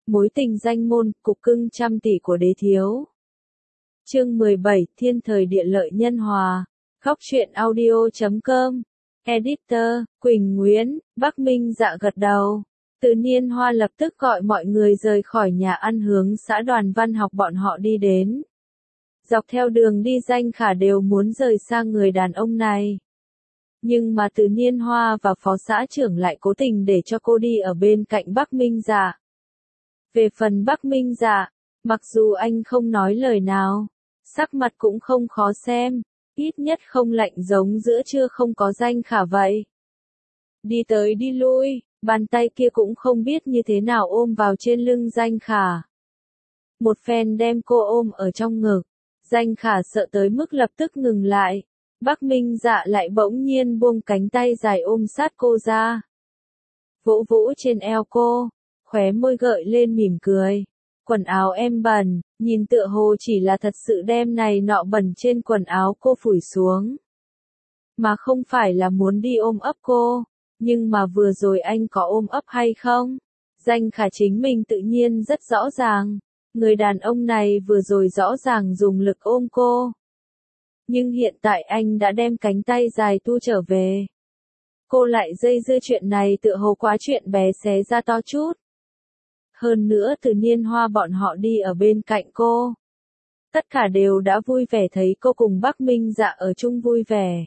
Mối tình danh môn, cục cưng trăm tỷ của đế thiếu. Chương 17, thiên thời địa lợi nhân hòa. Góc truyện audio.com. Editor, Quỳnh Nguyễn, Bắc Minh Dạ gật đầu. Từ Niên Hoa lập tức gọi mọi người rời khỏi nhà ăn hướng xã Đoàn Văn Học bọn họ đi đến. Dọc theo đường đi Danh Khả đều muốn rời xa người đàn ông này. Nhưng mà Từ Niên Hoa và phó xã trưởng lại cố tình để cho cô đi ở bên cạnh Bắc Minh Dạ. Về phần Bắc Minh Dạ, mặc dù anh không nói lời nào, sắc mặt cũng không khó xem, ít nhất không lạnh giống giữa trưa không có Danh Khả vậy. Đi tới đi lui, bàn tay kia cũng không biết như thế nào ôm vào trên lưng Danh Khả. Một phen đem cô ôm ở trong ngực, Danh Khả sợ tới mức lập tức ngừng lại. Bắc Minh Dạ lại bỗng nhiên buông cánh tay dài ôm sát cô ra. Vỗ vỗ trên eo cô, khóe môi gợi lên mỉm cười. Quần áo em bẩn, nhìn tựa hồ chỉ là thật sự đem này nọ bẩn trên quần áo cô phủi xuống. Mà không phải là muốn đi ôm ấp cô, nhưng mà vừa rồi anh có ôm ấp hay không? Danh Khả chính mình tự nhiên rất rõ ràng. Người đàn ông này vừa rồi rõ ràng dùng lực ôm cô. Nhưng hiện tại anh đã đem cánh tay dài tu trở về. Cô lại dây dưa chuyện này tựa hồ quá chuyện bé xé ra to chút. Hơn nữa Từ Niên Hoa bọn họ đi ở bên cạnh cô. Tất cả đều đã vui vẻ thấy cô cùng Bắc Minh Dạ ở chung vui vẻ.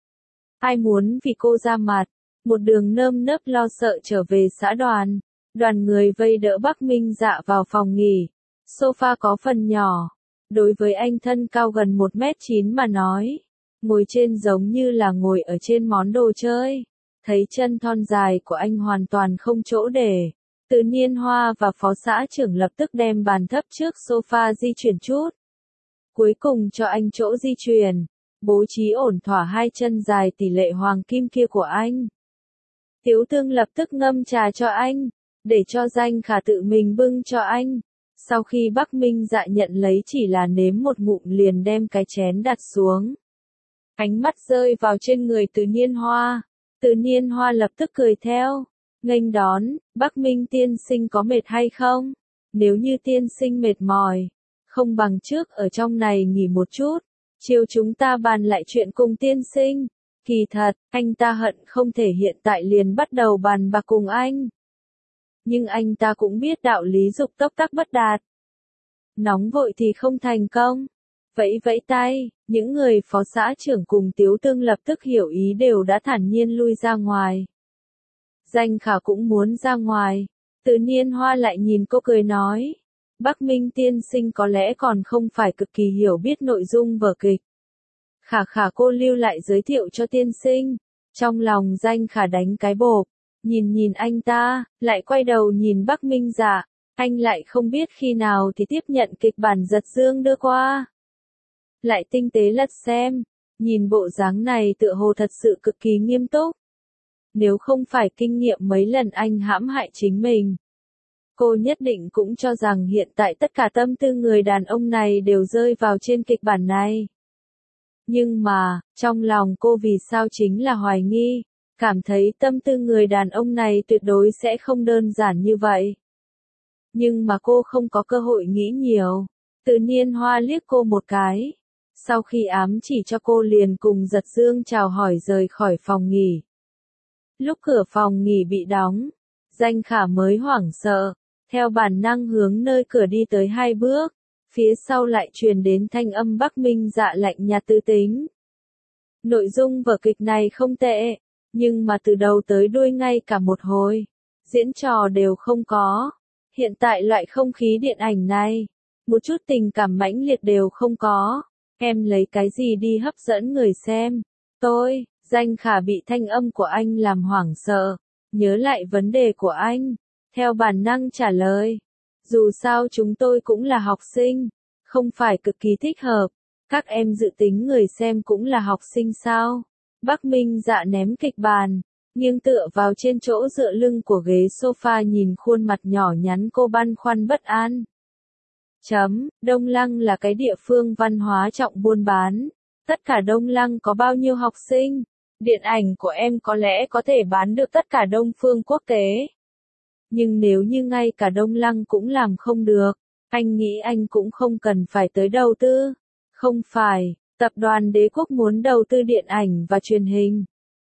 Ai muốn vì cô ra mặt, một đường nơm nớp lo sợ trở về xã Đoàn. Đoàn người vây đỡ Bắc Minh Dạ vào phòng nghỉ. Sofa có phần nhỏ. Đối với anh thân cao gần 1m9 mà nói, ngồi trên giống như là ngồi ở trên món đồ chơi. Thấy chân thon dài của anh hoàn toàn không chỗ để. Từ Niên Hoa và phó xã trưởng lập tức đem bàn thấp trước sofa di chuyển chút. Cuối cùng cho anh chỗ di chuyển, bố trí ổn thỏa hai chân dài tỷ lệ hoàng kim kia của anh. Tiếu Tương lập tức ngâm trà cho anh, để cho Danh Khả tự mình bưng cho anh. Sau khi Bắc Minh Dạ nhận lấy chỉ là nếm một ngụm liền đem cái chén đặt xuống. Ánh mắt rơi vào trên người Từ Niên Hoa. Từ Niên Hoa lập tức cười theo. Nghênh đón, Bắc Minh tiên sinh có mệt hay không? Nếu như tiên sinh mệt mỏi, không bằng trước ở trong này nghỉ một chút. Chiều chúng ta bàn lại chuyện cùng tiên sinh. Kỳ thật, anh ta hận không thể hiện tại liền bắt đầu bàn bạc cùng anh. Nhưng anh ta cũng biết đạo lý dục tốc tắc bất đạt. Nóng vội thì không thành công. Vẫy vẫy tay, những người phó xã trưởng cùng Tiếu Tương lập tức hiểu ý đều đã thản nhiên lui ra ngoài. Danh Khả cũng muốn ra ngoài. Từ Niên Hoa lại nhìn cô cười nói. Bắc Minh tiên sinh có lẽ còn không phải cực kỳ hiểu biết nội dung vở kịch. Khả cô lưu lại giới thiệu cho tiên sinh. Trong lòng Danh Khả đánh cái bộp. Nhìn anh ta, lại quay đầu nhìn Bắc Minh Dạ. Anh lại không biết khi nào thì tiếp nhận kịch bản Giật Dương đưa qua. Lại tinh tế lật xem. Nhìn bộ dáng này tựa hồ thật sự cực kỳ nghiêm túc. Nếu không phải kinh nghiệm mấy lần anh hãm hại chính mình, cô nhất định cũng cho rằng hiện tại tất cả tâm tư người đàn ông này đều rơi vào trên kịch bản này. Nhưng mà, trong lòng cô vì sao chính là hoài nghi, cảm thấy tâm tư người đàn ông này tuyệt đối sẽ không đơn giản như vậy. Nhưng mà cô không có cơ hội nghĩ nhiều. Từ Niên Hoa liếc cô một cái. Sau khi ám chỉ cho cô liền cùng Giật Dương chào hỏi rời khỏi phòng nghỉ. Lúc cửa phòng nghỉ bị đóng, Danh Khả mới hoảng sợ, theo bản năng hướng nơi cửa đi tới 2 bước, phía sau lại truyền đến thanh âm Bắc Minh Dạ lạnh nhạt tư tính. Nội dung vở kịch này không tệ, nhưng mà từ đầu tới đuôi ngay cả một hồi, diễn trò đều không có. Hiện tại loại không khí điện ảnh này, một chút tình cảm mãnh liệt đều không có. Em lấy cái gì đi hấp dẫn người xem? Danh Khả bị thanh âm của anh làm hoảng sợ, nhớ lại vấn đề của anh, theo bản năng trả lời. Dù sao chúng tôi cũng là học sinh, không phải cực kỳ thích hợp. Các em dự tính người xem cũng là học sinh sao? Bắc Minh Dạ ném kịch bản, nghiêng tựa vào trên chỗ dựa lưng của ghế sofa nhìn khuôn mặt nhỏ nhắn cô băn khoăn bất an. Đông Lăng là cái địa phương văn hóa trọng buôn bán. Tất cả Đông Lăng có bao nhiêu học sinh? Điện ảnh của em có lẽ có thể bán được tất cả Đông phương quốc tế. Nhưng nếu như ngay cả Đông Lăng cũng làm không được, anh nghĩ anh cũng không cần phải tới đầu tư. Không phải, tập đoàn Đế Quốc muốn đầu tư điện ảnh và truyền hình.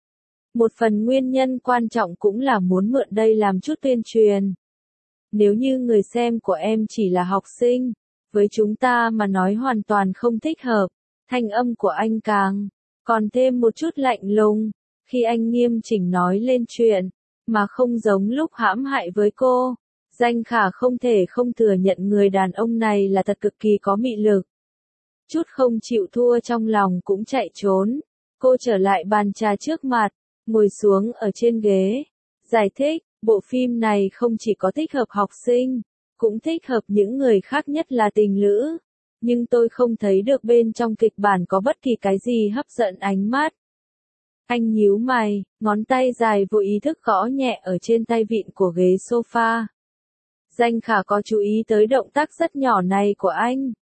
Một phần nguyên nhân quan trọng cũng là muốn mượn đây làm chút tuyên truyền. Nếu như người xem của em chỉ là học sinh, với chúng ta mà nói hoàn toàn không thích hợp. Thanh âm của anh còn thêm một chút lạnh lùng, khi anh nghiêm chỉnh nói lên chuyện, mà không giống lúc hãm hại với cô. Danh Khả không thể không thừa nhận người đàn ông này là thật cực kỳ có mị lực. Chút không chịu thua trong lòng cũng chạy trốn. Cô trở lại bàn trà trước mặt, ngồi xuống ở trên ghế. Giải thích, bộ phim này không chỉ có thích hợp học sinh, cũng thích hợp những người khác, nhất là tình lữ. Nhưng tôi không thấy được bên trong kịch bản có bất kỳ cái gì hấp dẫn ánh mắt. Anh nhíu mày, ngón tay dài vô ý thức gõ nhẹ ở trên tay vịn của ghế sofa. Danh Khả có chú ý tới động tác rất nhỏ này của anh.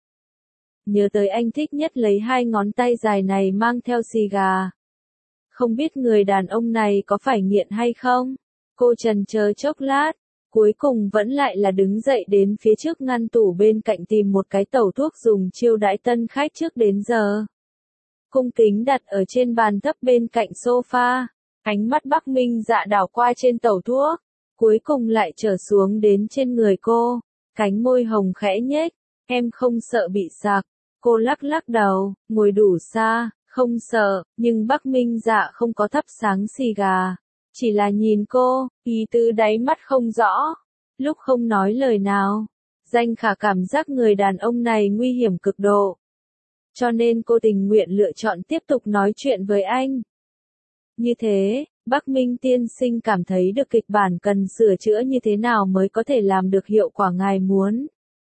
Nhớ tới anh thích nhất lấy hai ngón tay dài này mang theo xì gà. Không biết người đàn ông này có phải nghiện hay không? Cô chần chờ chốc lát, cuối cùng vẫn lại là đứng dậy đến phía trước ngăn tủ bên cạnh tìm một cái tẩu thuốc dùng chiêu đãi tân khách trước đến giờ. Cung kính đặt ở trên bàn thấp bên cạnh sofa, ánh mắt Bắc Minh Dạ đảo qua trên tẩu thuốc, cuối cùng lại trở xuống đến trên người cô, cánh môi hồng khẽ nhếch, em không sợ bị sặc. Cô lắc lắc đầu, ngồi đủ xa, không sợ, nhưng Bắc Minh Dạ không có thắp sáng xì gà, chỉ là nhìn cô, ý tứ đáy mắt không rõ, lúc không nói lời nào. Danh Khả cảm giác người đàn ông này nguy hiểm cực độ. Cho nên cô tình nguyện lựa chọn tiếp tục nói chuyện với anh. Như thế, Bắc Minh tiên sinh cảm thấy được kịch bản cần sửa chữa như thế nào mới có thể làm được hiệu quả ngài muốn.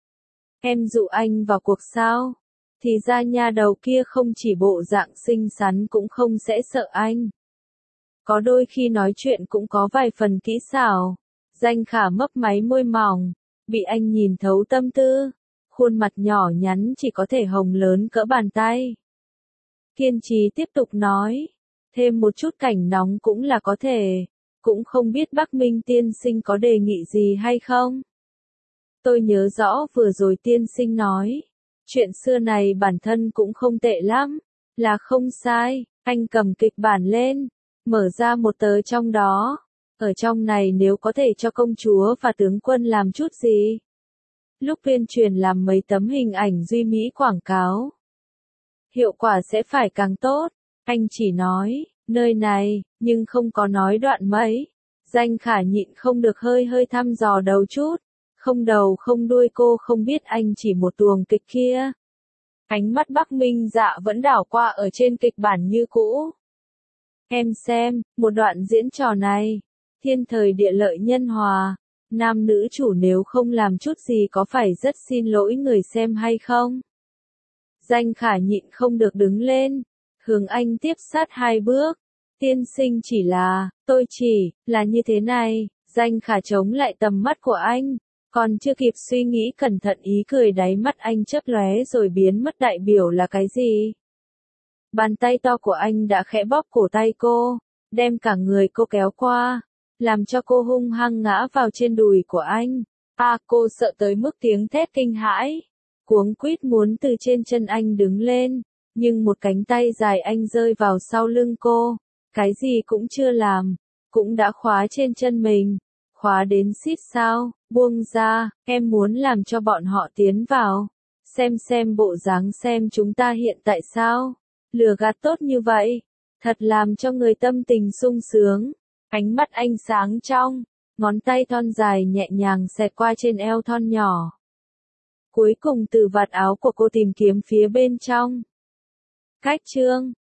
Em dụ anh vào cuộc sao? Thì ra nha đầu kia không chỉ bộ dạng xinh xắn cũng không sẽ sợ anh. Có đôi khi nói chuyện cũng có vài phần kỹ xảo. Danh Khả mấp máy môi mỏng, bị anh nhìn thấu tâm tư. Khuôn mặt nhỏ nhắn chỉ có thể hồng lớn cỡ bàn tay. Kiên trì tiếp tục nói, thêm một chút cảnh nóng cũng là có thể, cũng không biết Bắc Minh tiên sinh có đề nghị gì hay không? Tôi nhớ rõ vừa rồi tiên sinh nói, chuyện xưa này bản thân cũng không tệ lắm, là không sai. Anh cầm kịch bản lên, mở ra một tờ trong đó, ở trong này nếu có thể cho công chúa và tướng quân làm chút gì. Lúc tuyên truyền làm mấy tấm hình ảnh duy mỹ quảng cáo, hiệu quả sẽ phải càng tốt. Anh chỉ nói, nơi này, nhưng không có nói đoạn mấy. Danh Khả nhịn không được hơi thăm dò đầu chút. Không đầu không đuôi, cô không biết anh chỉ một tuồng kịch kia. Ánh mắt Bắc Minh Dạ vẫn đảo qua ở trên kịch bản như cũ. Em xem, một đoạn diễn trò này, thiên thời địa lợi nhân hòa. Nam nữ chủ nếu không làm chút gì có phải rất xin lỗi người xem hay không? Danh Khả nhịn không được đứng lên, hướng anh tiếp sát hai bước. Tiên sinh chỉ là, tôi chỉ là như thế này. Danh Khả chống lại tầm mắt của anh, còn chưa kịp suy nghĩ cẩn thận ý cười đáy mắt anh chớp lóe rồi biến mất, đại biểu là cái gì? Bàn tay to của anh đã khẽ bóp cổ tay cô, đem cả người cô kéo qua, làm cho cô hung hăng ngã vào trên đùi của anh. Cô sợ tới mức tiếng thét kinh hãi, cuống quýt muốn từ trên chân anh đứng lên, nhưng một cánh tay dài anh rơi vào sau lưng cô, cái gì cũng chưa làm, cũng đã khóa trên chân mình. Khóa đến xít sao, buông ra, em muốn làm cho bọn họ tiến vào. Xem bộ dáng xem chúng ta hiện tại sao. Lừa gạt tốt như vậy, thật làm cho người tâm tình sung sướng. Ánh mắt anh sáng trong, ngón tay thon dài nhẹ nhàng xẹt qua trên eo thon nhỏ. Cuối cùng từ vạt áo của cô tìm kiếm phía bên trong. Cách chương